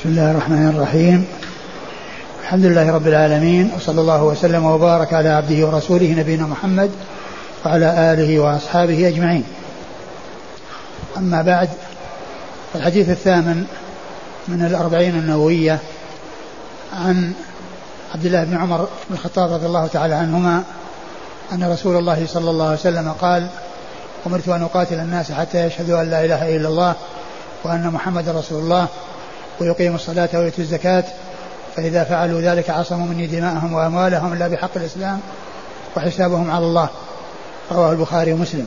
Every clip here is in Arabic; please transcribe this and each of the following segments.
بسم الله الرحمن الرحيم. الحمد لله رب العالمين، وصلى الله وسلم وبارك على عبده ورسوله نبينا محمد وعلى آله وأصحابه أجمعين. أما بعد، الحديث الثامن من الأربعين النووية عن عبد الله بن عمر بن الخطاب رضي الله تعالى عنهما أن رسول الله صلى الله عليه وسلم قال: أمرت أن أقاتل الناس حتى يشهدوا أن لا إله إلا الله وأن محمد رسول الله ويقيموا الصلاة ويؤتوا الزكاة، فإذا فعلوا ذلك عصموا مني دماءهم وأموالهم إلا بحق الإسلام وحسابهم على الله. رواه البخاري ومسلم.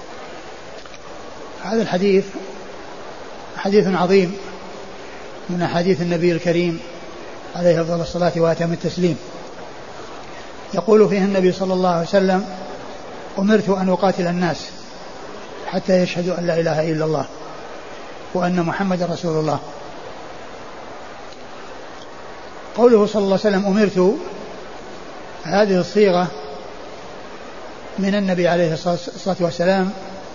هذا الحديث حديث عظيم من أحاديث النبي الكريم عليه أفضل الصلاة وأتم التسليم. يقول فيه النبي صلى الله عليه وسلم: أمرت أن أقاتل الناس حتى يشهدوا أن لا إله إلا الله وأن محمد رسول الله. قوله صلى الله عليه وسلم أمرت، هذه الصيغة من النبي عليه الصلاة والسلام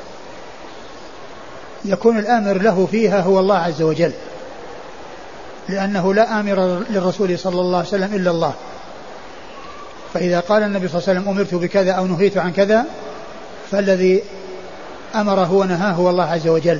يكون الآمر له فيها هو الله عز وجل، لأنه لا آمر للرسول صلى الله عليه وسلم إلا الله. فإذا قال النبي صلى الله عليه وسلم أمرت بكذا أو نهيت عن كذا، فالذي أمره ونهاه هو الله عز وجل.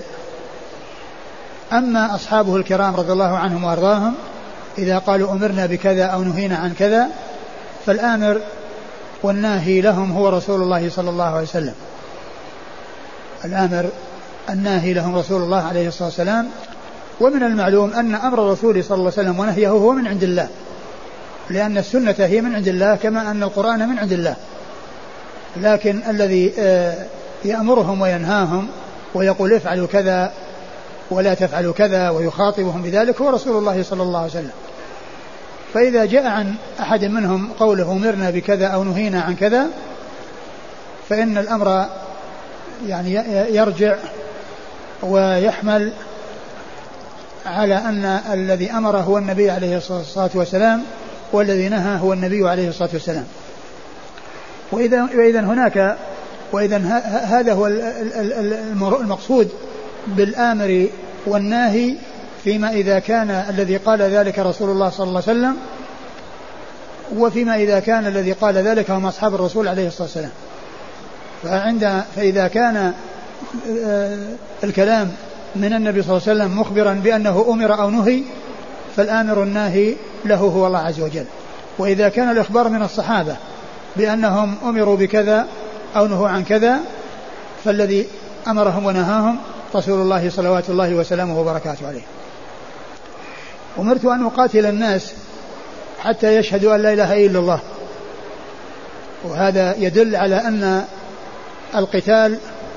أما أصحابه الكرام رضي الله عنهم وأرضاهم إذا قالوا أمرنا بكذا أو نهينا عن كذا، فالآمر والناهي لهم هو رسول الله صلى الله عليه وسلم. الآمر الناهي لهم رسول الله عليه الصلاة والسلام. ومن المعلوم أن أمر الرسول صلى الله عليه وسلم ونهيه هو من عند الله، لأن السنة هي من عند الله كما أن القرآن من عند الله. لكن الذي يأمرهم وينهاهم ويقول افعلوا كذا ولا تفعلوا كذا ويخاطبهم بذلك هو رسول الله صلى الله عليه وسلم. فإذا جاء عن أحد منهم قوله أمرنا بكذا أو نهينا عن كذا، فإن الأمر يعني يرجع ويحمل على أن الذي أمر هو النبي عليه الصلاة والسلام، والذي نهى هو النبي عليه الصلاة والسلام. وإذا هذا هو المقصود بالآمر والناهي، فيما إذا كان الذي قال ذلك رسول الله صلى الله عليه وسلم، وفيما إذا كان الذي قال ذلك هم أصحاب الرسول عليه الصلاة والسلام. فإذا كان الكلام من النبي صلى الله عليه وسلم مخبرا بأنه أمر أو نهي، فالآمر الناهي له هو الله عز وجل. وإذا كان الإخبار من الصحابة بأنهم أمروا بكذا أو نهوا عن كذا، فالذي أمرهم ونهاهم رسول الله صلوات الله وسلامه وبركاته عليه. أمرت أن أقاتل الناس حتى يشهدوا أن لا إله إلا الله. وهذا يدل على أن القتال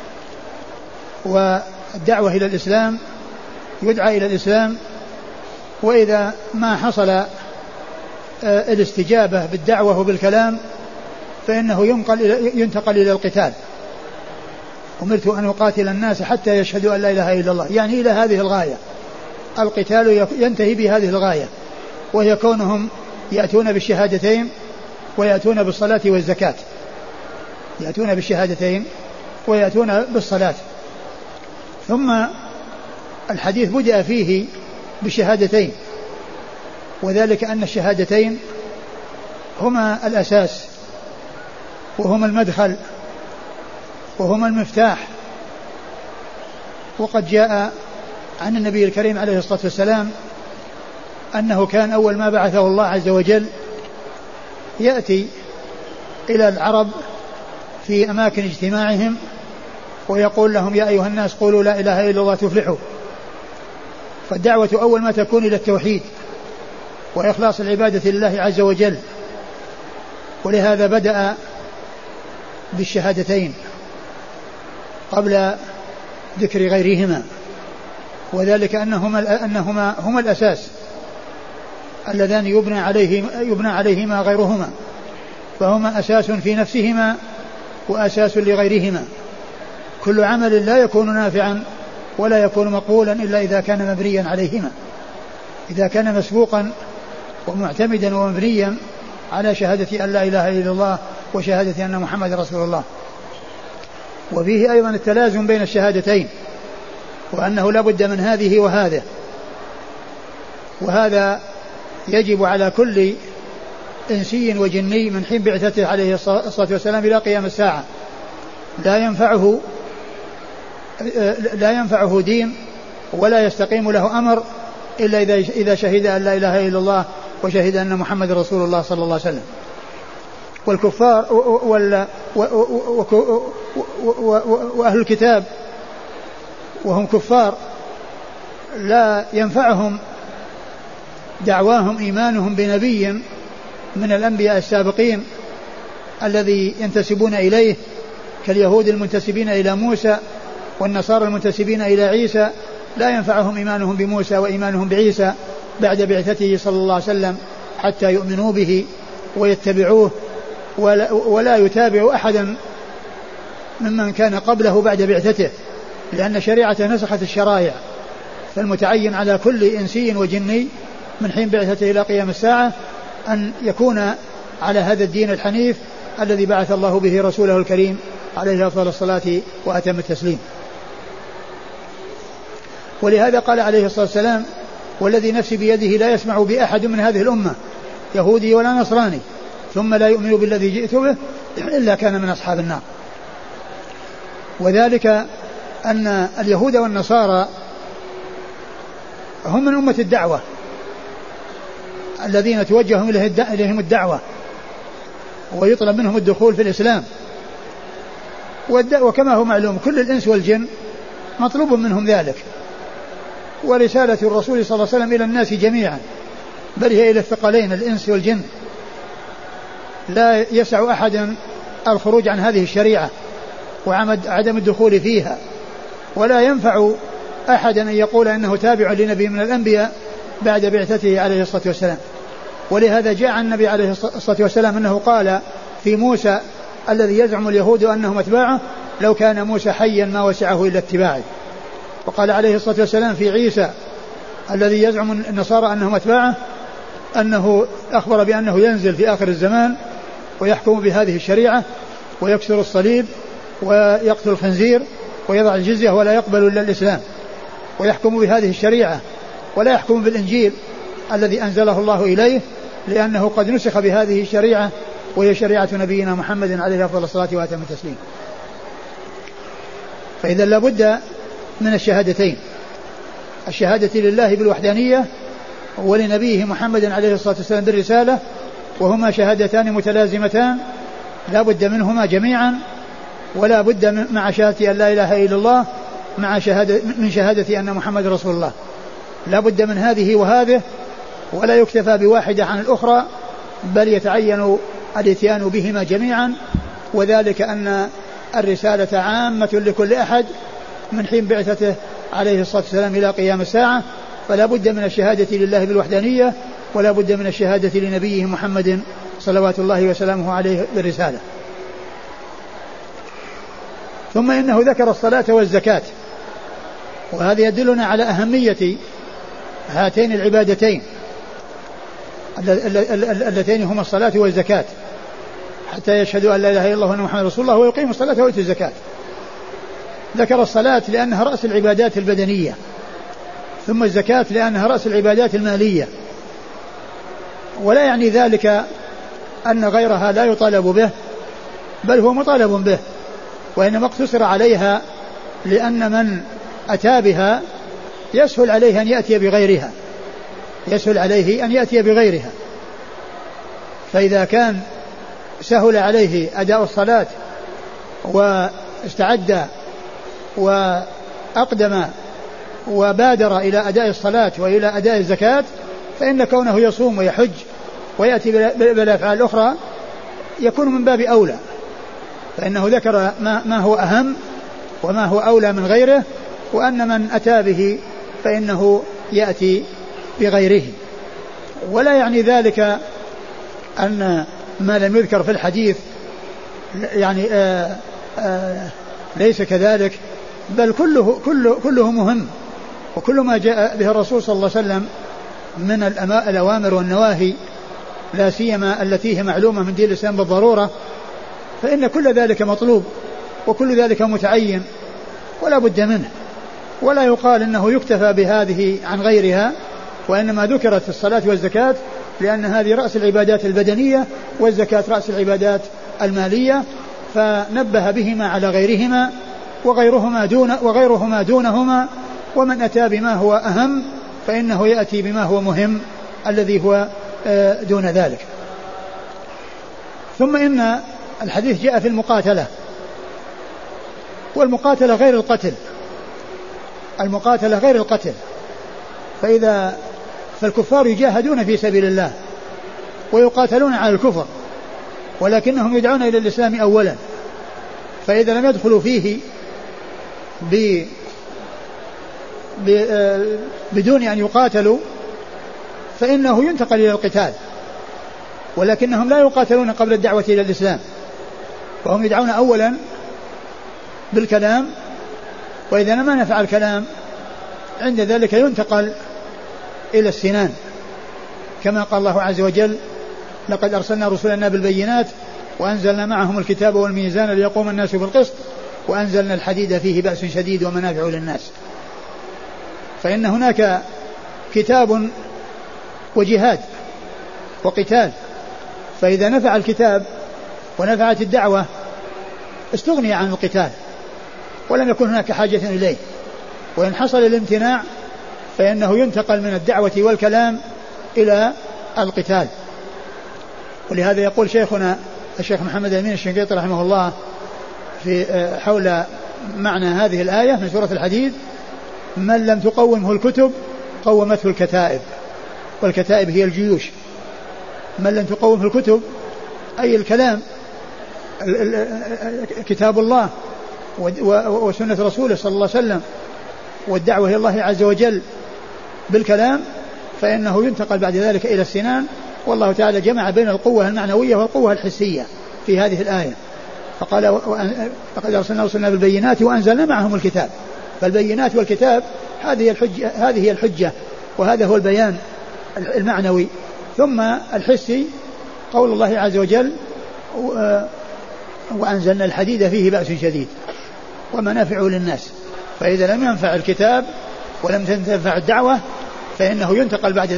والدعوة إلى الإسلام يدعى إلى الإسلام، وإذا ما حصل الاستجابة بالدعوة وبالكلام فإنه ينتقل إلى القتال. أمرت أن أقاتل الناس حتى يشهدوا أن لا إله إلا الله، يعني إلى هذه الغاية. القتال ينتهي بهذه الغاية، وهي كونهم يأتون بالشهادتين ويأتون بالصلاة والزكاة. يأتون بالشهادتين ويأتون بالصلاة. ثم الحديث بدأ فيه بالشهادتين، وذلك أن الشهادتين هما الأساس وهما المدخل وهما المفتاح. وقد جاء عن النبي الكريم عليه الصلاة والسلام أنه كان أول ما بعثه الله عز وجل يأتي إلى العرب في أماكن اجتماعهم ويقول لهم: يا أيها الناس قولوا لا إله إلا الله تفلحوا. فالدعوة أول ما تكون إلى التوحيد وإخلاص العبادة لله عز وجل، ولهذا بدأ بالشهادتين قبل ذكر غيرهما، وذلك أنهما هما الأساس اللذان يبنى عليهما غيرهما، فهما أساس في نفسهما وأساس لغيرهما. كل عمل لا يكون نافعا ولا يكون مقبولا إلا إذا كان مبنيا عليهما، إذا كان مسبوقا ومعتمدا ومبنيا على شهادة أن لا إله إلا الله وشهادة أن محمد رسول الله. وفيه أيضا التلازم بين الشهادتين، وأنه لا بد من هذه وهذه. وهذا يجب على كل إنسي وجني من حين بعثته عليه الصلاة والسلام إلى قيام الساعة. لا ينفعه دين ولا يستقيم له أمر إلا إذا شهد أن لا إله إلا الله وشهد أن محمد رسول الله صلى الله عليه وسلم. والكفار وأهل الكتاب وهم كفار لا ينفعهم دعواهم إيمانهم بنبي من الأنبياء السابقين الذي ينتسبون إليه، كاليهود المنتسبين إلى موسى والنصارى المنتسبين إلى عيسى. لا ينفعهم إيمانهم بموسى وإيمانهم بعيسى بعد بعثته صلى الله عليه وسلم حتى يؤمنوا به ويتبعوه، ولا يتابع أحدا ممن كان قبله بعد بعثته، لأن شريعته نسخت الشرائع. فالمتعين على كل إنسي وجني من حين بعثته إلى قيام الساعة أن يكون على هذا الدين الحنيف الذي بعث الله به رسوله الكريم عليه أفضل الصلاة وأتم التسليم. ولهذا قال عليه الصلاة والسلام: والذي نفسي بيده لا يسمع بأحد من هذه الأمة يهودي ولا نصراني ثم لا يؤمن بالذي جئت به إلا كان من أصحاب النار. وذلك أن اليهود والنصارى هم من أمة الدعوة الذين توجه إليهم الدعوة ويطلب منهم الدخول في الإسلام. وكما هو معلوم كل الإنس والجن مطلوب منهم ذلك، ورسالة الرسول صلى الله عليه وسلم إلى الناس جميعا، بل هي إلى الثقلين الإنس والجن. لا يسع أحدا الخروج عن هذه الشريعة وعدم الدخول فيها، ولا ينفع أحدا أن يقول أنه تابع لنبي من الأنبياء بعد بعثته عليه الصلاة والسلام. ولهذا جاء عن النبي عليه الصلاة والسلام أنه قال في موسى الذي يزعم اليهود أنهم أتباعه: لو كان موسى حيا ما وسعه إلا اتباعه. وقال عليه الصلاة والسلام في عيسى الذي يزعم النصارى أنهم أتباعه أنه أخبر بأنه ينزل في آخر الزمان ويحكم بهذه الشريعة ويكسر الصليب ويقتل الخنزير ويضع الجزية ولا يقبل إلا الإسلام، ويحكم بهذه الشريعة ولا يحكم بالإنجيل الذي أنزله الله إليه، لأنه قد نسخ بهذه الشريعة وهي شريعة نبينا محمد عليه أفضل الصلاة وأتم التسليم. فإذا لابد من الشهادتين: الشهادة لله بالوحدانية ولنبيه محمد عليه الصلاة والسلام بالرسالة، وهما شهادتان متلازمتان لا بد منهما جميعا، ولا بد مع شهادة أن لا إله إلا الله من شهادة أن محمد رسول الله. لا بد من هذه وهذه، ولا يكتفى بواحدة عن الأخرى، بل يتعين الاتيان بهما جميعا. وذلك أن الرسالة عامة لكل أحد من حين بعثته عليه الصلاة والسلام إلى قيام الساعة، فلا بد من الشهادة لله بالوحدانية، ولا بد من الشهادة لنبيه محمد صلوات الله وسلامه عليه بالرسالة. ثم إنه ذكر الصلاة والزكاة، وهذا يدلنا على أهمية هاتين العبادتين اللتين هما الصلاة والزكاة، حتى يشهدوا أن لا إله إلا الله وأن محمد رسول الله ويقيموا الصلاة ويؤتوا الزكاة. ذكر الصلاة لأنها رأس العبادات البدنية، ثم الزكاة لأنها رأس العبادات المالية. ولا يعني ذلك أن غيرها لا يطالب به، بل هو مطالب به، وإنما اقتصر عليها لأن من أتى بها يسهل عليه أن يأتي بغيرها. فإذا كان سهل عليه أداء الصلاة واستعد وأقدم وبادر إلى أداء الصلاة وإلى أداء الزكاة، فإن كونه يصوم ويحج ويأتي بالأفعال الأخرى يكون من باب أولى، فإنه ذكر ما هو أهم وما هو أولى من غيره، وأن من أتى به فإنه يأتي بغيره. ولا يعني ذلك أن ما لم يذكر في الحديث يعني ليس كذلك، بل كله مهم، وكل ما جاء به الرسول صلى الله عليه وسلم من الأوامر والنواهي، لا سيما التي هي معلومة من دين الإسلام بالضرورة، فإن كل ذلك مطلوب وكل ذلك متعين ولا بد منه. ولا يقال إنه يكتفى بهذه عن غيرها، وإنما ذكرت الصلاة والزكاة لأن هذه رأس العبادات البدنية والزكاة رأس العبادات المالية، فنبه بهما على غيرهما وغيرهما دونهما، ومن أتى بما هو أهم فإنه يأتي بما هو مهم الذي هو دون ذلك. ثم إن الحديث جاء في المقاتلة، والمقاتلة غير القتل، المقاتلة غير القتل. فالكفار يجاهدون في سبيل الله ويقاتلون على الكفر، ولكنهم يدعون إلى الإسلام أولا، فإذا لم يدخلوا فيه بدون أن يقاتلوا فإنه ينتقل إلى القتال، ولكنهم لا يقاتلون قبل الدعوة إلى الإسلام، وهم يدعون أولا بالكلام، وإذا ما نفع الكلام عند ذلك ينتقل إلى السنان، كما قال الله عز وجل: لقد أرسلنا رسلنا بالبينات وأنزلنا معهم الكتاب والميزان ليقوم الناس بالقسط وأنزلنا الحديد فيه بأس شديد ومنافع للناس. فإن هناك كتاب وجهاد وقتال، فإذا نفع الكتاب ونفعت الدعوة استغني عن القتال ولم يكن هناك حاجة إليه، وإن حصل الامتناع فإنه ينتقل من الدعوة والكلام إلى القتال. ولهذا يقول شيخنا الشيخ محمد الأمين الشنقيطي رحمه الله في حول معنى هذه الآية من سورة الحديد: من لم تقومه الكتب قومته الكتائب، والكتائب هي الجيوش. من لم تقومه الكتب أي الكلام، كتاب الله وسنة رسوله صلى الله عليه وسلم والدعوة إلى الله عز وجل بالكلام، فإنه ينتقل بعد ذلك إلى السنان. والله تعالى جمع بين القوة المعنوية والقوة الحسية في هذه الآية، فقال: لقد أرسلنا رسلنا بالبينات وأنزلنا معهم الكتاب. فالبينات والكتاب هذه هي الحجة وهذا هو البيان المعنوي. ثم الحسي قول الله عز وجل: وأنزلنا الحديد فيه بأس شديد ومنافع للناس. فإذا لم ينفع الكتاب ولم تنفع الدعوة فإنه ينتقل بعد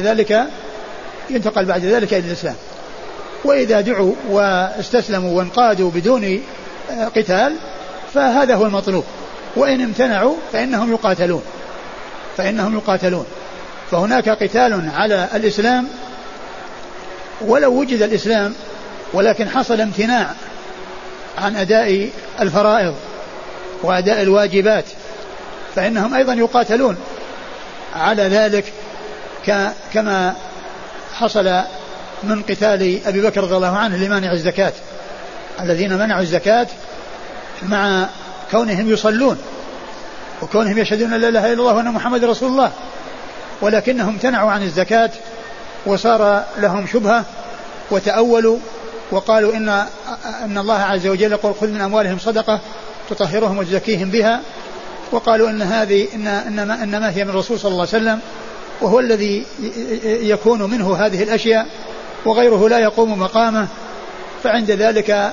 ذلك إلى الإسلام. وإذا دعوا واستسلموا وانقادوا بدون قتال فهذا هو المطلوب، وإن امتنعوا فإنهم يقاتلون. فهناك قتال على الإسلام ولو وجد الإسلام، ولكن حصل امتناع عن أداء الفرائض وأداء الواجبات فإنهم أيضا يقاتلون على ذلك، كما حصل من قتال أبي بكر رضي الله عنه لمانع الزكاة، الذين منعوا الزكاة مع كونهم يصلون وكونهم يشهدون لا إله إلا الله وأن محمد رسول الله، ولكنهم امتنعوا عن الزكاة وصار لهم شبهة وتأولوا وقالوا إن الله عز وجل يقول: خذ من أموالهم صدقة تطهرهم وتزكيهم بها، وقالوا إنما هي من الرسول صلى الله عليه وسلم، وهو الذي يكون منه هذه الأشياء وغيره لا يقوم مقامه. فعند ذلك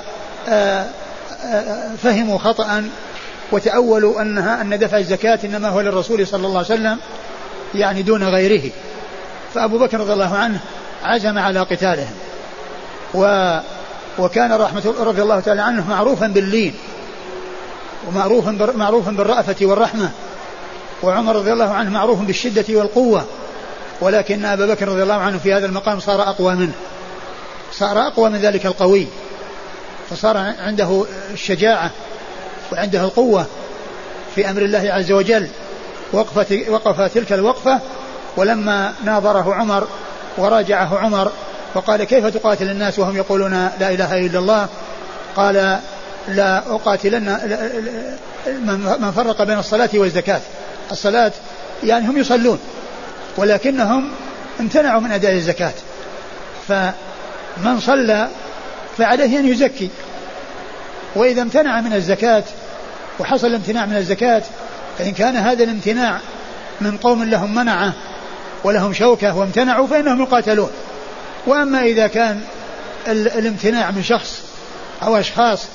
فهموا خطأ وتأولوا أن دفع الزكاة إنما هو للرسول صلى الله عليه وسلم يعني دون غيره. فأبو بكر رضي الله عنه عزم على قتالهم، وكان رضي الله تعالى عنه معروفا باللين ومعروفا بالرأفة والرحمة، وعمر رضي الله عنه معروف بالشدة والقوة، ولكن أبا بكر رضي الله عنه في هذا المقام صار أقوى منه، صار أقوى من ذلك القوي، فصار عنده الشجاعة وعنده القوة في أمر الله عز وجل. وقف تلك الوقفة، ولما ناظره عمر وراجعه عمر وقال: كيف تقاتل الناس وهم يقولون لا إله إلا الله؟ قال: لا أقاتلن من فرق بين الصلاة والزكاة. الصلاة يعني هم يصلون ولكنهم امتنعوا من أداء الزكاة، فمن صلى فعليه أن يزكي، وإذا امتنع من الزكاة وحصل امتناع من الزكاة فإن كان هذا الامتناع من قوم لهم منعه ولهم شوكة وامتنعوا فإنهم يقاتلون. وأما إذا كان الامتناع من شخص أو أشخاص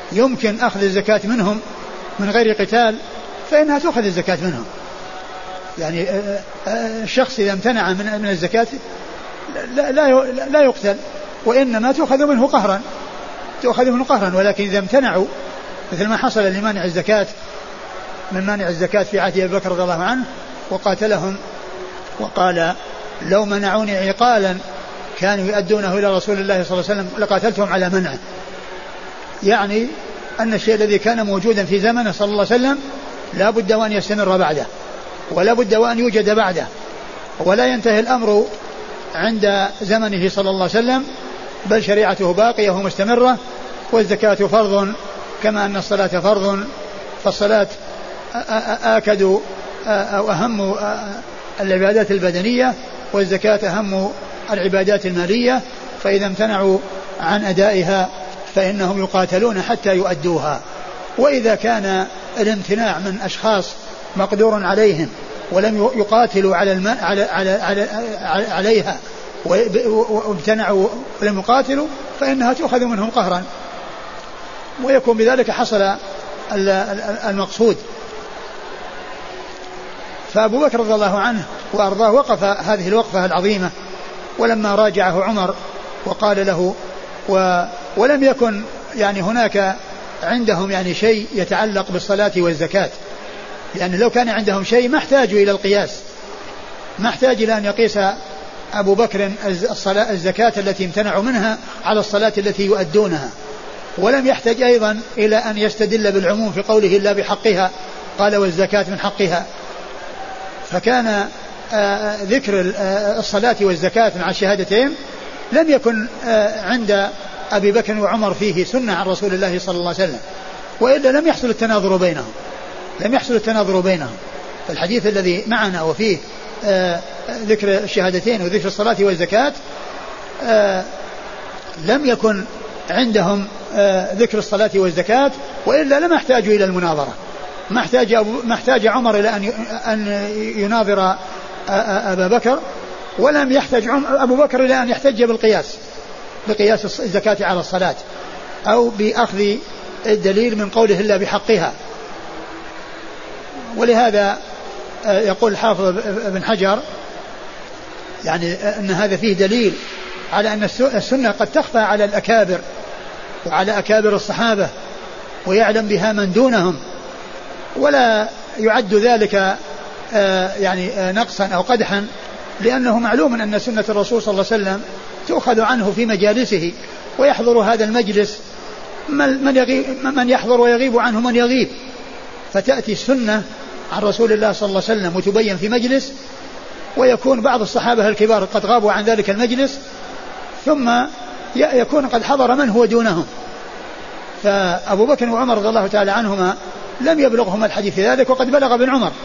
يمكن أخذ الزكاة منهم من غير قتال فإنها تأخذ الزكاة منهم. يعني الشخص إذا امتنع من الزكاة لا يقتل، وإنما تؤخذ منه قهرا، ولكن إذا امتنعوا مثل ما حصل لمانع الزكاة من مانع الزكاة في عهد أبي بكر رضي الله عنه وقاتلهم وقال لو منعوني عقالا كانوا يؤدونه إلى رسول الله صلى الله عليه وسلم لقاتلتهم على منعه، يعني أن الشيء الذي كان موجودا في زمنه صلى الله عليه وسلم لا بد وأن يستمر بعده ولا بد وأن يوجد بعده، ولا ينتهي الأمر عند زمنه صلى الله عليه وسلم، بل شريعته باقية ومستمرة. والزكاة فرض كما أن الصلاة فرض، فالصلاة آكد أو أهم العبادات البدنية، والزكاة أهم العبادات المالية، فإذا امتنعوا عن أدائها فإنهم يقاتلون حتى يؤدوها. وإذا كان الامتناع من أشخاص مقدور عليهم ولم يقاتلوا عليها وامتنعوا ولم يقاتلوا فإنها تؤخذ منهم قهرا، ويكون بذلك حصل المقصود. فأبو بكر رضي الله عنه وأرضاه وقف هذه الوقفة العظيمة، ولما راجعه عمر وقال له ولم يكن يعني هناك عندهم يعني شيء يتعلق بالصلاة والزكاة، يعني لو كان عندهم شيء ما احتاجوا إلى القياس، ما احتاج إلى أن يقيس أبو بكر الزكاة التي امتنعوا منها على الصلاة التي يؤدونها، ولم يحتاج أيضا إلى أن يستدل بالعموم في قوله إلا بحقها، قال والزكاة من حقها. فكان ذكر الصلاة والزكاة مع الشهادتين لم يكن عند أبي بكر وعمر فيه سنة عن رسول الله صلى الله عليه وسلم، وإلا لم يحصل التناظر بينهم. فالحديث الذي معنا وفيه ذكر الشهادتين وذكر الصلاة والزكاة لم يكن عندهم ذكر الصلاة والزكاة، وإلا لم يحتاجوا إلى المناظرة، ما احتاج عمر إلى أن يناظر أبا بكر، ولم يحتاج أبو بكر إلى أن يحتج بقياس الزكاة على الصلاة أو بأخذ الدليل من قوله إلا بحقها. ولهذا يقول الحافظ ابن حجر يعني أن هذا فيه دليل على أن السنة قد تخفى على الأكابر وعلى أكابر الصحابة ويعلم بها من دونهم، ولا يعد ذلك يعني نقصا أو قدحا، لأنه معلوم أن سنة الرسول صلى الله عليه وسلم تؤخذ عنه في مجالسه، ويحضر هذا المجلس من يحضر ويغيب عنه من يغيب، فتأتي السنة عن رسول الله صلى الله عليه وسلم وتبين في مجلس، ويكون بعض الصحابة الكبار قد غابوا عن ذلك المجلس، ثم يكون قد حضر من هو دونهم. فأبو بكر وعمر رضي الله تعالى عنهما لم يبلغهما الحديث في ذلك، وقد بلغ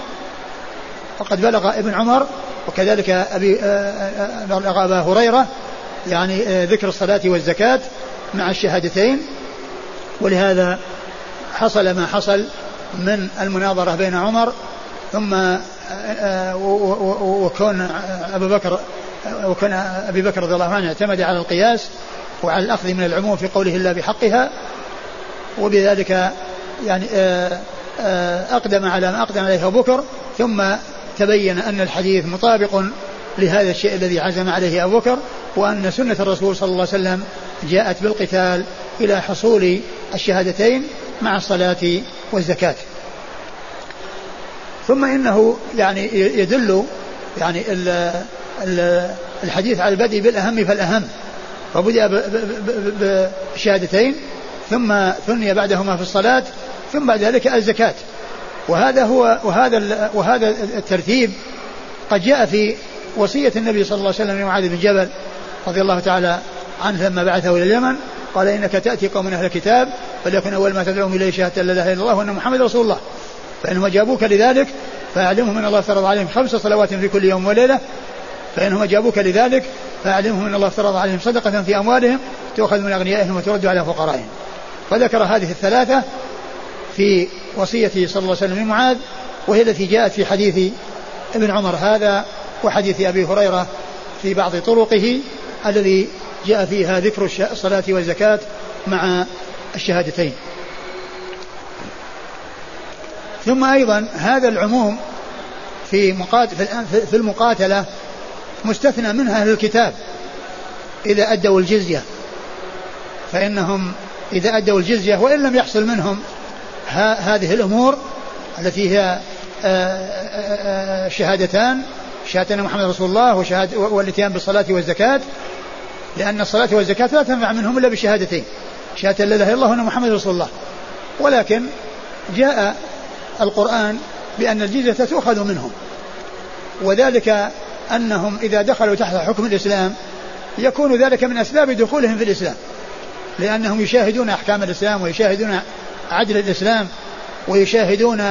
ابن عمر وكذلك أبا هريرة يعني ذكر الصلاة والزكاة مع الشهادتين. ولهذا حصل ما حصل من المناظرة بين عمر ثم وكون أبي بكر رضي الله عنه اعتمد على القياس وعلى الأخذ من العموم في قوله إلا بحقها، وبذلك يعني أقدم على ما أقدم عليه أبو بكر، ثم تبين أن الحديث مطابق لهذا الشيء الذي عزم عليه أبو بكر، وأن سنة الرسول صلى الله عليه وسلم جاءت بالقتال إلى حصول الشهادتين مع الصلاة والزكاة. ثم إنه يعني يدل يعني الحديث على البدء بالأهم فالأهم، فبدأ بالشهادتين ثم ثني بعدهما في الصلاة ثم بعد ذلك الزكاة. وهذا الترتيب قد جاء في وصية النبي صلى الله عليه وسلم لمعاذ بن جبل رضي الله تعالى عنه لما بعثه إلى اليمن، قال إنك تأتي قوم أهل الكتاب فليكن أول ما تدعوهم إليه شهادة لا إله إلا الله وأن محمد رسول الله، فإنهم أجابوك لذلك فأعلمهم أن الله فرض عليهم 5 صلوات في كل يوم وليلة، فإنهم أجابوك لذلك فأعلمهم أن الله فرض عليهم صدقة في أموالهم تؤخذ من أغنيائهم وترد على فقرائهم. فذكر هذه الثلاثة في وصيته صلى الله عليه وسلم لمعاذ، وهي التي جاءت في حديث ابن عمر هذا وحديث أبي هريرة في بعض طرقه الذي جاء فيها ذكر الصلاة والزكاة مع الشهادتين. ثم أيضا هذا العموم في المقاتلة مستثنى منها أهل الكتاب إذا أدوا الجزية، فإنهم إذا أدوا الجزية وإن لم يحصل منهم هذه الأمور التي هي شهادتان، شهادة أن محمد رسول الله والاتيان بالصلاة والزكاة، لأن الصلاة والزكاة لا تنفع منهم إلا بشهادتين، شهادة لا إله إلا الله وأن محمد رسول الله. ولكن جاء القرآن بأن الجزية تؤخذ منهم، وذلك أنهم إذا دخلوا تحت حكم الإسلام يكون ذلك من أسباب دخولهم في الإسلام، لأنهم يشاهدون أحكام الإسلام ويشاهدون عدل الإسلام ويشاهدون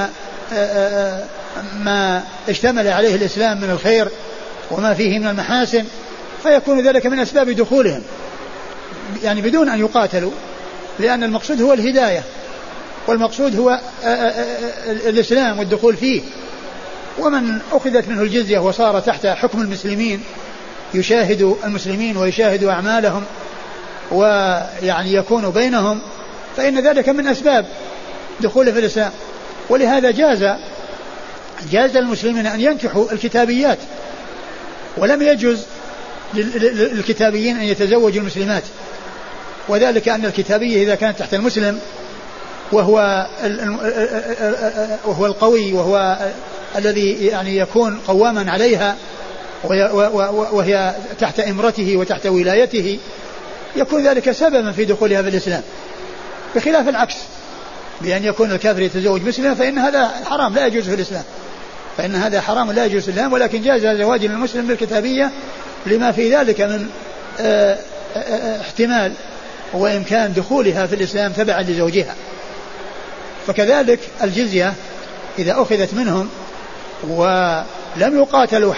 ما اشتمل عليه الإسلام من الخير وما فيه من المحاسن، فيكون ذلك من أسباب دخولهم يعني بدون أن يقاتلوا، لأن المقصود هو الهداية والمقصود هو الإسلام والدخول فيه. ومن أخذت منه الجزية وصار تحت حكم المسلمين يشاهد المسلمين ويشاهد أعمالهم ويعني يكون بينهم، فإن ذلك من أسباب دخوله في الإسلام. ولهذا جاز المسلمين أن ينكحوا الكتابيات، ولم يجوز للكتابيين أن يتزوجوا المسلمات، وذلك أن الكتابية إذا كانت تحت المسلم وهو القوي وهو الذي يعني يكون قواما عليها وهي تحت إمرته وتحت ولايته، يكون ذلك سببا في دخولها في الإسلام، بخلاف العكس بأن يكون الكافر يتزوج مسلما فإن هذا حرام لا يجوز في الإسلام، فإن هذا حرام لا يجوز في الإسلام. ولكن جاز زواج المسلم بالكتابية لما في ذلك من احتمال وإمكان دخولها في الإسلام تبعا لزوجها. فكذلك الجزية إذا أخذت منهم ولم يقاتلوا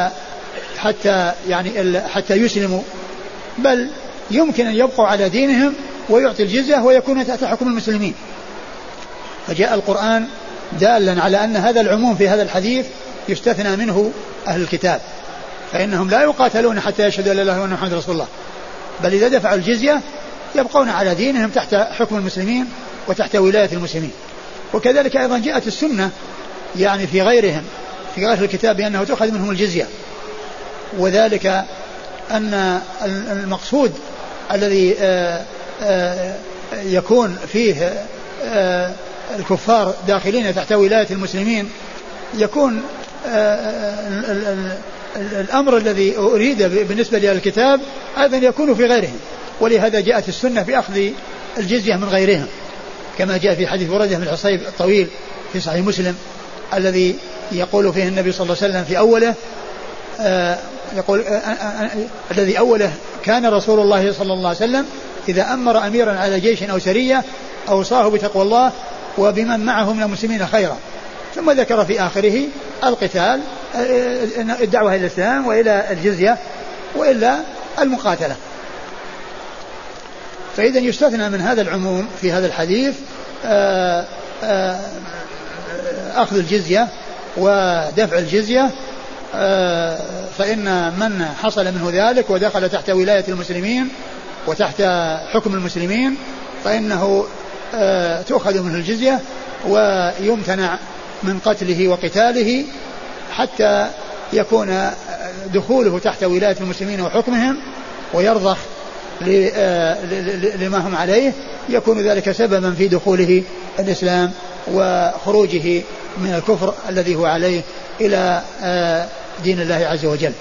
حتى يسلموا، بل يمكن أن يبقوا على دينهم ويعطي الجزية ويكون تحت حكم المسلمين. فجاء القرآن دالا على أن هذا العموم في هذا الحديث يستثنى منه أهل الكتاب، فإنهم لا يقاتلون حتى يشهدوا لا إله إلا الله وأن محمد رسول الله، بل إذا دفعوا الجزية يبقون على دينهم تحت حكم المسلمين وتحت ولاية المسلمين. وكذلك أيضا جاءت السنة يعني في غيرهم في غير الكتاب بأنه تؤخذ منهم الجزية، وذلك أن المقصود الذي يكون فيه الكفار داخلين تحت ولاية المسلمين يكون الأمر الذي أريد بالنسبة للكتاب أيضا يكون في غيرهم، ولهذا جاءت السنة بأخذ الجزية من غيرهم، كما جاء في حديث بريدة بن الحصيب الطويل في صحيح مسلم الذي يقول فيه النبي صلى الله عليه وسلم في أوله يقول الذي أوله كان رسول الله صلى الله عليه وسلم إذا أمر أميرا على جيش أو سرية أوصاه بتقوى الله وبمن معه من المسلمين خيرا، ثم ذكر في آخره القتال الدعوة إلى الإسلام وإلى الجزية وإلا المقاتلة. فإذا يستثنى من هذا العموم في هذا الحديث أخذ الجزية ودفع الجزية، فإن من حصل منه ذلك ودخل تحت ولاية المسلمين وتحت حكم المسلمين فإنه تؤخذ منه الجزية ويمتنع من قتله وقتاله حتى يكون دخوله تحت ولاية المسلمين وحكمهم ويرضخ لما هم عليه، يكون ذلك سببا في دخوله الإسلام وخروجه من الكفر الذي هو عليه إلى دين الله عز وجل.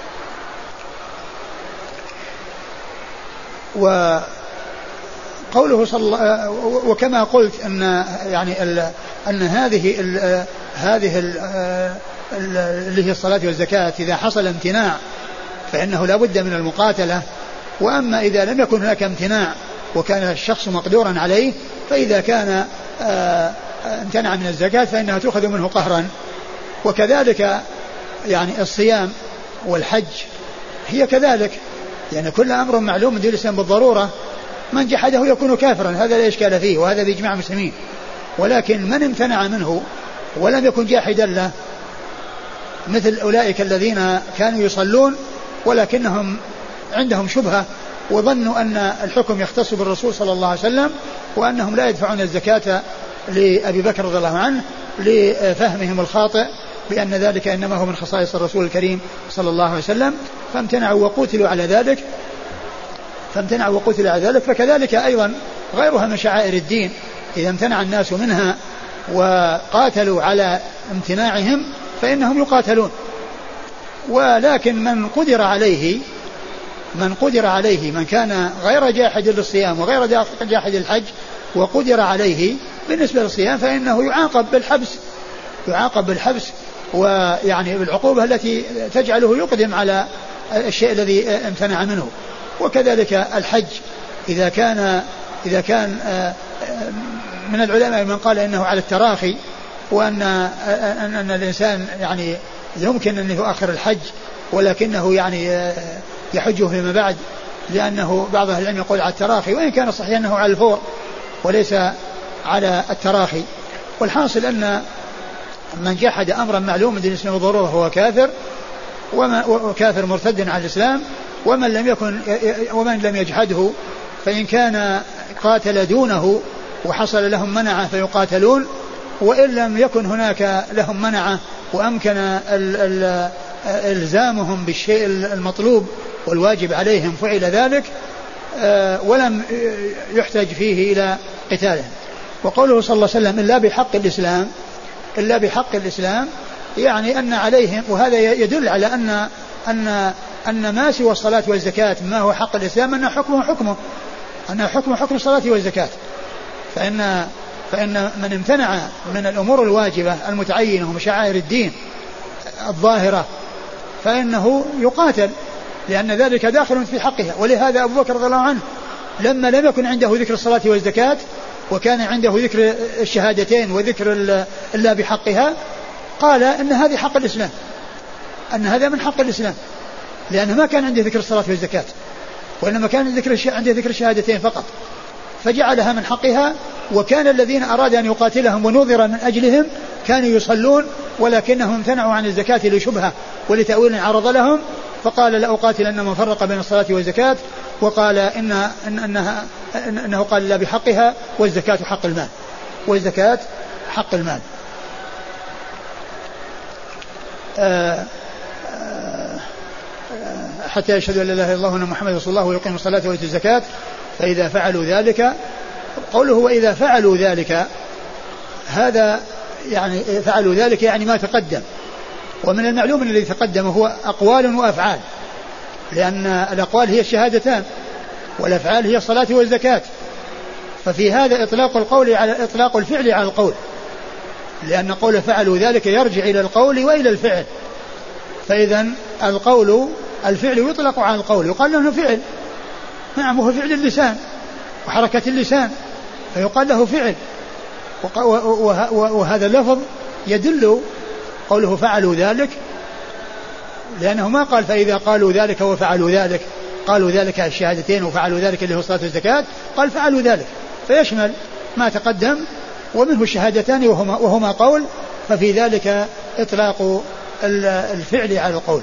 وقوله صلى الله وكما قلت أن يعني أن هذه اللي هي الصلاة والزكاة إذا حصل امتناع فإنه لا بد من المقاتلة، وأما إذا لم يكن هناك امتناع وكان الشخص مقدورا عليه فإذا كان امتنع من الزكاة فإنها تؤخذ منه قهرا. وكذلك يعني الصيام والحج هي كذلك، يعني كل أمر معلوم من دين الإسلام بالضرورة، من جحده يكون كافرا، هذا لا إشكال فيه وهذا بإجماع المسلمين. ولكن من امتنع منه ولم يكن جاحدا له مثل أولئك الذين كانوا يصلون ولكنهم عندهم شبهة وظنوا أن الحكم يختص بالرسول صلى الله عليه وسلم وأنهم لا يدفعون الزكاة لأبي بكر رضي الله عنه لفهمهم الخاطئ بأن ذلك إنما هو من خصائص الرسول الكريم صلى الله عليه وسلم، فامتنعوا وقتلوا على ذلك. فكذلك أيضا غيرها من شعائر الدين إذا امتنع الناس منها وقاتلوا على امتناعهم فإنهم يقاتلون. ولكن من قدر عليه من كان غير جاحد للصيام وغير جاحد الحج وقدر عليه بالنسبة للصيام فإنه يعاقب بالحبس ويعني بالعقوبة التي تجعله يقدم على الشيء الذي امتنع منه. وكذلك الحج إذا كان من العلماء من قال إنه على التراخي، وأن الإنسان يعني يمكن أن يؤخر الحج ولكنه يعني يحجه فيما بعد، لأنه بعض أهل العلم يقول على التراخي، وإن كان صحيح أنه على الفور وليس على التراخي. والحاصل أن من جحد أمرا معلوم من دين الإسلام بالضرورة هو كافر، وكافر مرتد عن الإسلام. ومن لم يجحده فإن كان قاتل دونه وحصل لهم منعه فيقاتلون، وإن لم يكن هناك لهم منعه وأمكن إلزامهم بالشيء المطلوب والواجب عليهم فعل ذلك ولم يحتج فيه إلى قتالهم. وقوله صلى الله عليه وسلم إلا بحق الإسلام يعني أن عليهم، وهذا يدل على أن ما سوى الصلاة والزكاة ما هو حق الإسلام أن حكم الصلاة والزكاة. فإن من امتنع من الأمور الواجبة المتعينة ومن شعائر الدين الظاهرة فإنه يقاتل، لأن ذلك داخل في حقها. ولهذا أبو بكر رضي الله عنه لما لم يكن عنده ذكر الصلاة والزكاة وكان عنده ذكر الشهادتين وذكر إلا بحقها قال إن هذه حق الإسلام، أن هذا من حق الإسلام، لأنه ما كان عنده ذكر الصلاة والزكاة وإنما كان عنده ذكر الشهادتين فقط، فجعلها من حقها. وكان الذين أراد أن يقاتلهم ونظر من أجلهم كانوا يصلون ولكنهم امتنعوا عن الزكاة لشبهة ولتأويل عرض لهم، فقال لا أقاتلن من فرق بين الصلاة والزكاة، وقال إنه قال لا بحقها والزكاة حق المال. حتى يشهد أن لا إله إلا الله وأن محمد رسول الله ويقيم الصلاة ويؤتي الزكاة فإذا فعلوا ذلك. قوله وإذا فعلوا ذلك، هذا يعني فعلوا ذلك يعني ما تقدم. ومن المعلوم الذي تقدم هو أقوال وأفعال، لأن الأقوال هي الشهادتان والأفعال هي الصلاة والزكاة. ففي هذا إطلاق الفعل على القول، لأن قول فعلوا ذلك يرجع إلى القول وإلى الفعل. فإذا الفعل يطلق على القول، يقال له فعل، نعم هو فعل اللسان وحركة اللسان فيقال له فعل. وهذا اللفظ يدل قوله فعلوا ذلك، لأنه ما قال فإذا قالوا ذلك وفعلوا ذلك، قالوا ذلك الشهادتين وفعلوا ذلك اللي هو صلاة الزكاة، قال فعلوا ذلك، فيشمل ما تقدم ومنه الشهادتان وهما قول، ففي ذلك إطلاق الفعل على القول.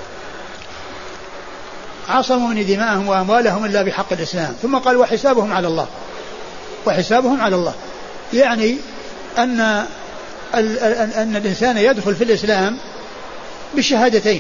عصموا من دماءهم وأموالهم إلا بحق الإسلام. ثم قال وحسابهم على الله، يعني أن الإنسان يدخل في الإسلام بالشهادتين،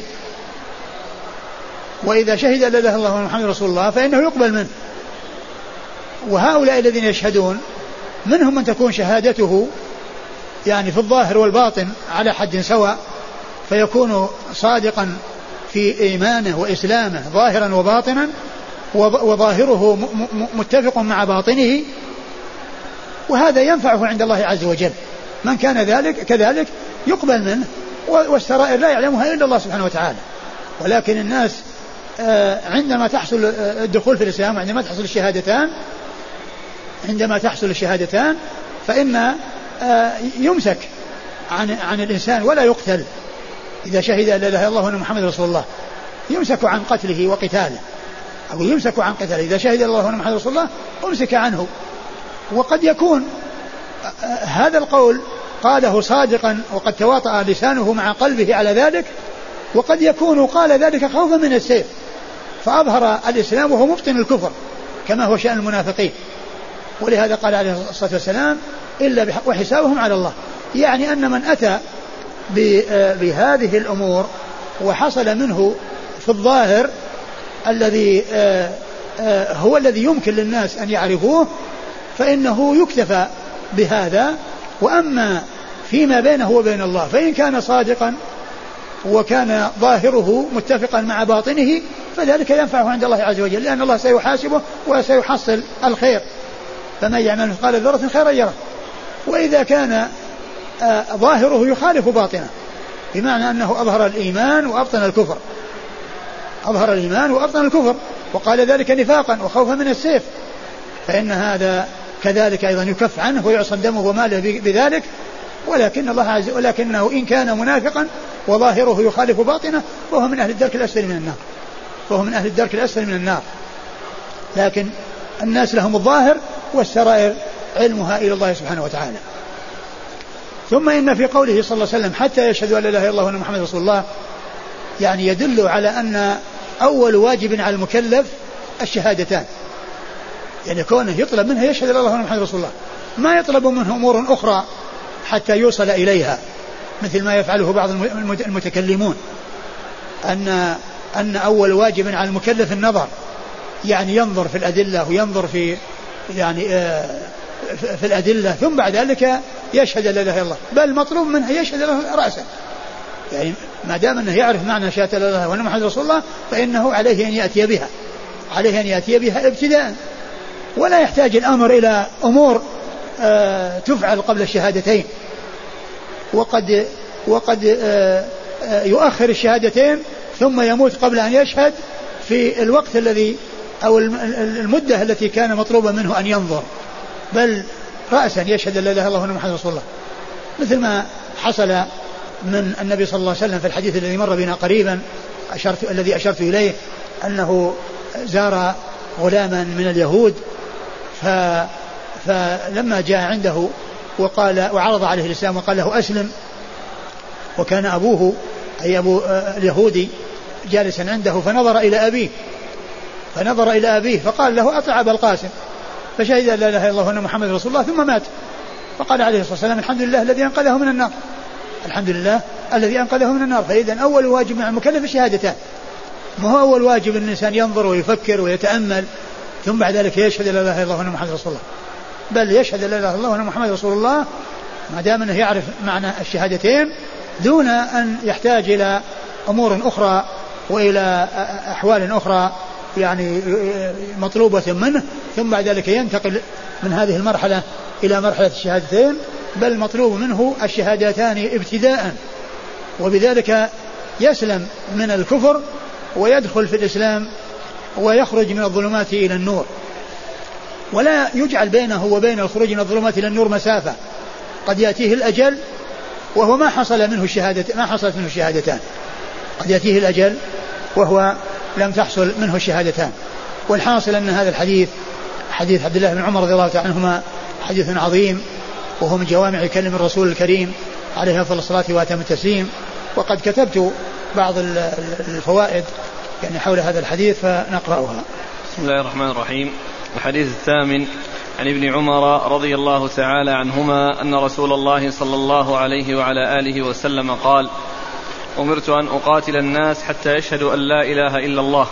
وإذا شهد لا إله إلا الله محمد رسول الله فإنه يقبل منه. وهؤلاء الذين يشهدون منهم من تكون شهادته يعني في الظاهر والباطن على حد سواء، فيكون صادقا في إيمانه وإسلامه ظاهرا وباطنا، وظاهره متفق مع باطنه، وهذا ينفعه عند الله عز وجل. من كان كذلك يقبل منه، والسرائر لا يعلمها إلا الله سبحانه وتعالى. ولكن الناس عندما تحصل الدخول في الإسلام، عندما تحصل الشهادتان فإن يمسك عن الإنسان ولا يقتل. إذا شهد لا إله إلا الله وأن محمد رسول الله يمسك عن قتله وقتاله، أو يمسك عن قتله. إذا شهد الله وأن محمد رسول الله أمسك عنه. وقد يكون هذا القول قاله صادقا وقد تواطأ لسانه مع قلبه على ذلك، وقد يكون قال ذلك خوفا من السيف فأظهر الإسلام وهو مبطن الكفر كما هو شأن المنافقين. ولهذا قال عليه الصلاة والسلام إلا وحسابهم على الله، يعني أن من أتى بهذه الأمور وحصل منه في الظاهر الذي هو الذي يمكن للناس أن يعرفوه فإنه يكتفى بهذا. وأما فيما بينه وبين الله فإن كان صادقا وكان ظاهره متفقا مع باطنه فذلك ينفعه عند الله عز وجل، لأن الله سيحاسبه وسيحصل الخير، فمن يعمل مثقال ذرة خيرا يره. وإذا كان ظاهره يخالف باطنه بمعنى أنه أظهر الإيمان وأبطن الكفر، أظهر الإيمان وأبطن الكفر وقال ذلك نفاقا وخوفا من السيف، فإن هذا كذلك أيضا يكف عنه ويعصم دمه وماله بذلك. ولكنه إن كان منافقا وظاهره يخالف باطنه فهو من أهل الدرك الأسفل من النار، فهو من أهل الدرك الأسفل من النار. لكن الناس لهم الظاهر والسرائر علمها إلى الله سبحانه وتعالى. ثم إن في قوله صلى الله عليه وسلم حتى يشهدوا أن لا إله إلا الله وأن محمد رسول الله، يعني يدل على أن أول واجب على المكلف الشهادتان، يعني كونه يطلب منه يشهد أن لا إله إلا الله وأن محمد رسول الله، ما يطلب منه أمور أخرى حتى يوصل إليها مثل ما يفعله بعض المتكلمون، أن أول واجب على المكلف النظر، يعني ينظر في الأدلة وينظر في في الأدلة ثم بعد ذلك يشهد لا إله إلا الله، بل مطلوب منه يشهد له رأسا، يعني ما دام أنه يعرف معنى شهادة لا إله إلا الله وأن محمد رسول الله فإنه عليه أن يأتي بها، عليه أن يأتي بها ابتداء، ولا يحتاج الأمر إلى أمور تفعل قبل الشهادتين. وقد يؤخر الشهادتين ثم يموت قبل أن يشهد في الوقت الذي أو المدة التي كان مطلوبا منه أن ينظر، بل رأسا يشهد لا إله إلا الله وأن محمد رسول الله، مثل ما حصل من النبي صلى الله عليه وسلم في الحديث الذي مر بنا قريبا الذي أشرت إليه، أنه زار غلاما من اليهود فلما جاء عنده وعرض عليه الإسلام وقال له أسلم، وكان أبوه أي أبو اليهودي جالسا عنده فنظر إلى أبيه فقال له أطع أبا القاسم، فشهد لا إله إلا الله وأن محمد رسول الله ثم مات. فقال عليه الصلاة والسلام الحمد لله الذي أنقذه من النار، الحمد لله الذي أنقذه من النار. فإذا أول واجب مع المكلف الشهادتان، ما هو أول واجب الإنسان ينظر ويفكر ويتأمل ثم بعد ذلك يشهد لا إله إلا الله وأن محمد رسول الله، بل يشهد لا إله إلا الله وأن محمد رسول الله ما دام أنه يعرف معنى الشهادتين دون أن يحتاج إلى أمور أخرى وإلى أحوال أخرى يعني مطلوبة منه، ثم بعد ذلك ينتقل من هذه المرحلة إلى مرحلة الشهادتين، بل مطلوب منه الشهادتان ابتداء، وبذلك يسلم من الكفر ويدخل في الإسلام ويخرج من الظلمات إلى النور، ولا يجعل بينه وبين الخروج من الظلمات إلى النور مسافة، قد يأتيه الأجل وهو ما حصلت منه الشهادتان، قد يأتيه الأجل وهو لم تحصل منه الشهادتان. والحاصل أن هذا الحديث حديث عبد الله بن عمر رضي الله تعالى عنهما حديث عظيم، وهو من جوامع كلم الرسول الكريم عليه أفضل الصلاة وأتم التسليم. وقد كتبت بعض الفوائد يعني حول هذا الحديث فنقرأها. بسم الله الرحمن الرحيم. الحديث الثامن عن ابن عمر رضي الله تعالى عنهما أن رسول الله صلى الله عليه وعلى آله وسلم قال: أمرت أن أقاتل الناس حتى يشهدوا أن لا إله إلا الله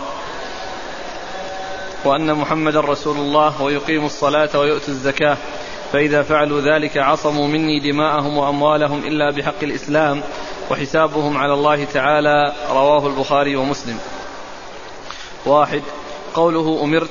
وأن محمد رسول الله ويقيموا الصلاة ويؤتوا الزكاة، فإذا فعلوا ذلك عصموا مني دماءهم وأموالهم إلا بحق الإسلام وحسابهم على الله تعالى. رواه البخاري ومسلم. 1. قوله أمرت،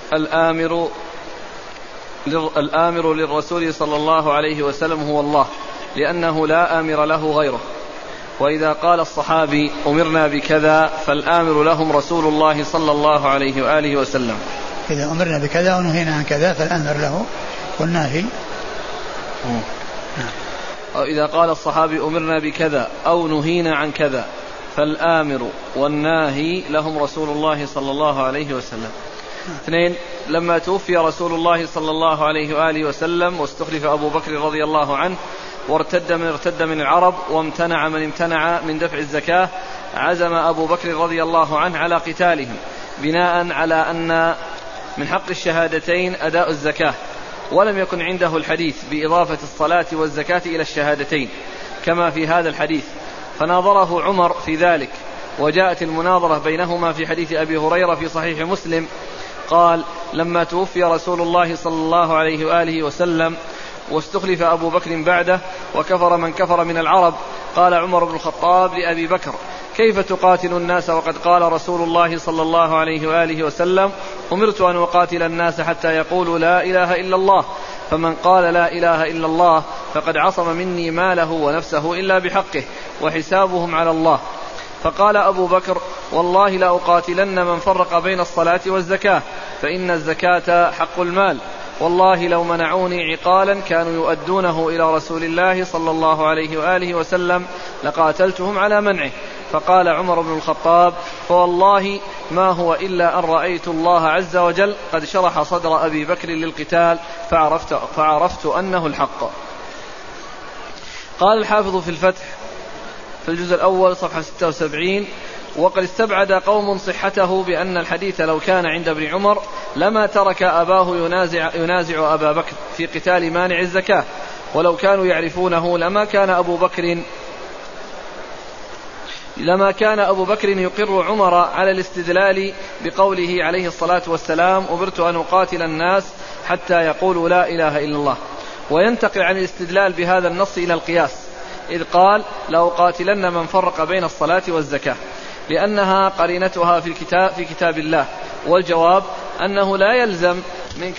الآمر للرسول صلى الله عليه وسلم هو الله، لأنه لا آمر له غيره. وإذا قال الصحابي أمرنا بكذا فالآمر لهم رسول الله صلى الله عليه وآله وسلم. إذا أمرنا بكذا ونهينا عن كذا فالآمر له والناهي. إذا قال الصحابي أمرنا بكذا أو نهينا عن كذا فالآمر والناهي لهم رسول الله صلى الله عليه وسلم. 2. لما توفي رسول الله صلى الله عليه وآله وسلم واستخلف أبو بكر رضي الله عنه وارتد من العرب وامتنع من امتنع من دفع الزكاة، عزم أبو بكر رضي الله عنه على قتالهم بناء على أن من حق الشهادتين أداء الزكاة، ولم يكن عنده الحديث بإضافة الصلاة والزكاة إلى الشهادتين، كما في هذا الحديث، فناظره عمر في ذلك، وجاءت المناظرة بينهما في حديث أبي هريرة في صحيح مسلم قال: لما توفي رسول الله صلى الله عليه وآله وسلم واستخلف أبو بكر بعده وكفر من كفر من العرب، قال عمر بن الخطاب لأبي بكر: كيف تقاتل الناس وقد قال رسول الله صلى الله عليه وآله وسلم: أمرت أن أقاتل الناس حتى يقولوا لا إله إلا الله، فمن قال لا إله إلا الله فقد عصم مني ماله ونفسه إلا بحقه وحسابهم على الله. فقال أبو بكر: والله لأقاتلن من فرق بين الصلاة والزكاة، فإن الزكاة حق المال، والله لو منعوني عقالا كانوا يؤدونه إلى رسول الله صلى الله عليه وآله وسلم لقاتلتهم على منعه. فقال عمر بن الخطاب: فوالله ما هو إلا أن رأيت الله عز وجل قد شرح صدر أبي بكر للقتال فعرفت أنه الحق. قال الحافظ في الفتح في الجزء الأول صفحة 76: وقد استبعد قوم صحته بأن الحديث لو كان عند ابن عمر لما ترك أباه ينازع أبا بكر في قتال مانع الزكاة، ولو كانوا يعرفونه لما كان أبو بكر يقر عمر على الاستدلال بقوله عليه الصلاة والسلام: أمرت أن أقاتل الناس حتى يقولوا لا إله إلا الله، وينتقل عن الاستدلال بهذا النص إلى القياس، إذ قال: لأقاتلن من فرق بين الصلاة والزكاة، لأنها قرينتها في كتاب الله. والجواب أنه لا يلزم من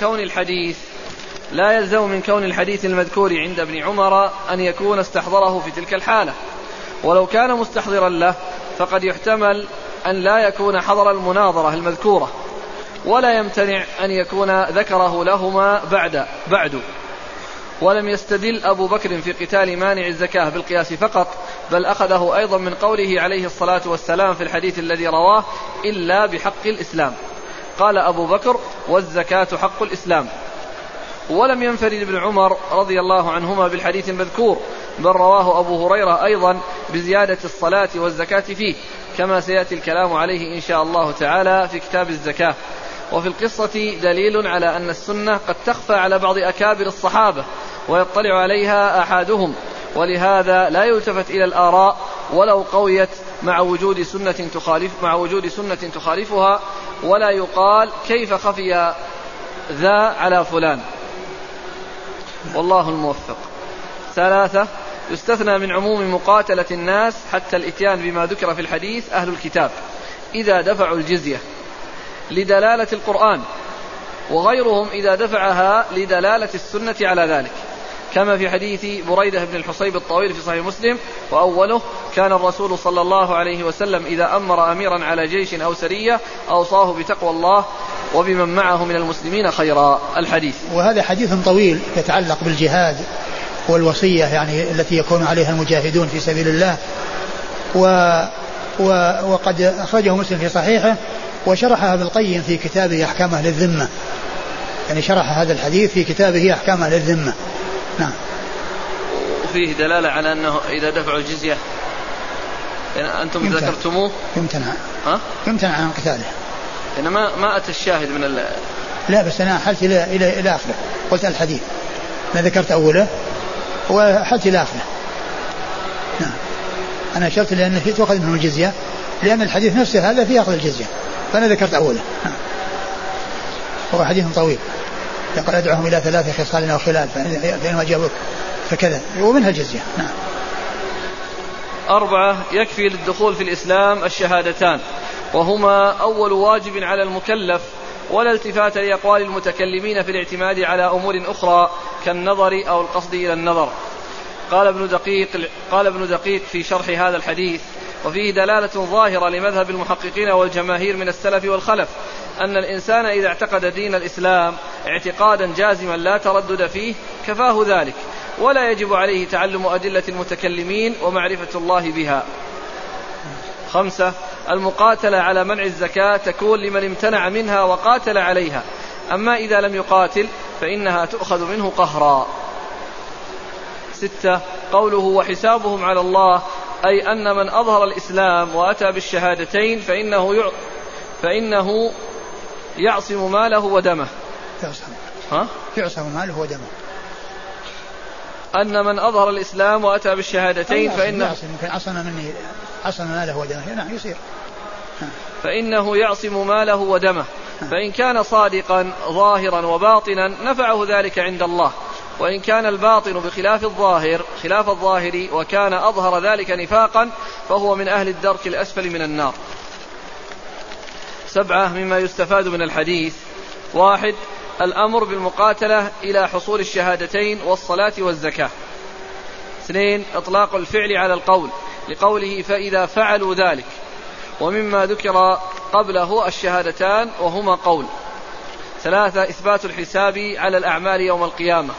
كون الحديث المذكور عند ابن عمر أن يكون استحضره في تلك الحالة، ولو كان مستحضرا له فقد يحتمل أن لا يكون حضر المناظرة المذكورة، ولا يمتنع أن يكون ذكره لهما بعد. ولم يستدل أبو بكر في قتال مانع الزكاة بالقياس فقط، بل أخذه أيضا من قوله عليه الصلاة والسلام في الحديث الذي رواه: إلا بحق الإسلام. قال أبو بكر: والزكاة حق الإسلام. ولم ينفرد ابن عمر رضي الله عنهما بالحديث المذكور، بل رواه أبو هريرة أيضا بزيادة الصلاة والزكاة فيه، كما سيأتي الكلام عليه إن شاء الله تعالى في كتاب الزكاة. وفي القصة دليل على أن السنة قد تخفى على بعض أكابر الصحابة ويطلع عليها أحدهم، ولهذا لا يلتفت إلى الآراء ولو قويت مع وجود سنة تخالفها، ولا يقال كيف خفي ذا على فلان. والله الموفق. 3. يستثنى من عموم مقاتلة الناس حتى الإتيان بما ذكر في الحديث أهل الكتاب إذا دفعوا الجزية لدلالة القرآن، وغيرهم إذا دفعها لدلالة السنة على ذلك، كما في حديث بريدة بن الحصيب الطويل في صحيح مسلم: وأوله كان الرسول صلى الله عليه وسلم إذا أمر أميرا على جيش أو سرية أوصاه بتقوى الله وبمن معه من المسلمين خيرا. الحديث. وهذا حديث طويل يتعلق بالجهاد والوصية يعني التي يكون عليها المجاهدون في سبيل الله، وقد أخرجه مسلم في صحيحه، وشرحها ابن القيم في كتابه أحكام أهل الذمة، يعني شرح هذا الحديث في كتابه أحكام أهل الذمة. نعم. وفيه دلالة على أنه إذا دفعوا الجزية يعني أنتم ذكرتموه يمتنع عن قتاله، يعني ما أتى الشاهد من لا، بس أنا أحلت إلى آخره، قلت الحديث ما ذكرت أوله وأحلت إلى آخره. نعم. أنا أشرت لأن فيه تأخذ منه الجزية، لأن الحديث نفسه هذا فيه أخذ الجزية، فأنا ذكرت أوله. هو حديث طويل يقول: أدعوهم إلى 3 خصال أو خلال فإن أجابوك فكذا، ومنها الجزية. نعم. 4. يكفي للدخول في الإسلام الشهادتان، وهما أول واجب على المكلف، ولا التفات لأقوال المتكلمين في الاعتماد على أمور أخرى كالنظر أو القصد إلى النظر. قال ابن دقيق في شرح هذا الحديث: وفيه دلالة ظاهرة لمذهب المحققين والجماهير من السلف والخلف أن الإنسان إذا اعتقد دين الإسلام اعتقادا جازما لا تردد فيه كفاه ذلك، ولا يجب عليه تعلم أدلة المتكلمين ومعرفة الله بها. 5. المقاتلة على منع الزكاة تكون لمن امتنع منها وقاتل عليها، أما إذا لم يقاتل فإنها تؤخذ منه قهرا. 6. قوله وحسابهم على الله، أي أن من أظهر الإسلام وأتى بالشهادتين فإنه يعصم ماله ودمه. يعصم ماله ودمه. أن من أظهر الإسلام وأتى بالشهادتين عصم ماله ودمه. نعم يصير. فإنه يعصم ماله ودمه. فإن كان صادقا ظاهرا وباطنا نفعه ذلك عند الله، وإن كان الباطن بخلاف الظاهر خلاف الظاهر وكان أظهر ذلك نفاقا فهو من أهل الدرك الأسفل من النار. 7 مما يستفاد من الحديث: 1 الأمر بالمقاتلة إلى حصول الشهادتين والصلاة والزكاة. 2 إطلاق الفعل على القول لقوله فإذا فعلوا ذلك، ومما ذكر قبله الشهادتان وهما قول. 3 إثبات الحساب على الأعمال يوم القيامة.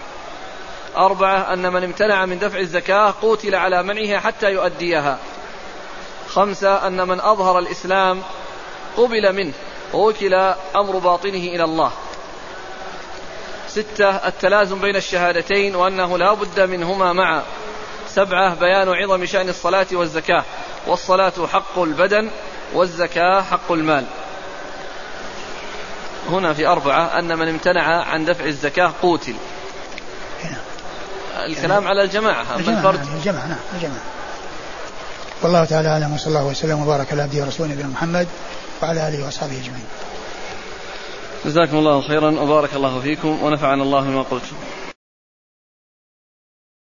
4 أن من امتنع من دفع الزكاة قوتل على منعها حتى يؤديها. 5 أن من أظهر الإسلام قبل منه ووكل أمر باطنه إلى الله. 6 التلازم بين الشهادتين وأنه لا بد منهما معا. 7 بيان عظم شأن الصلاة والزكاة، والصلاة حق البدن والزكاة حق المال. هنا في 4 أن من امتنع عن دفع الزكاة قوتل. الكلام على الجماعة الجماعة. والله تعالى أعلم، وصلى الله وسلم وبارك على عبده ورسوله نبينا محمد وعلى آله وأصحابه أجمعين. جزاكم الله خيرا وبارك الله فيكم ونفعنا الله بما قلتم.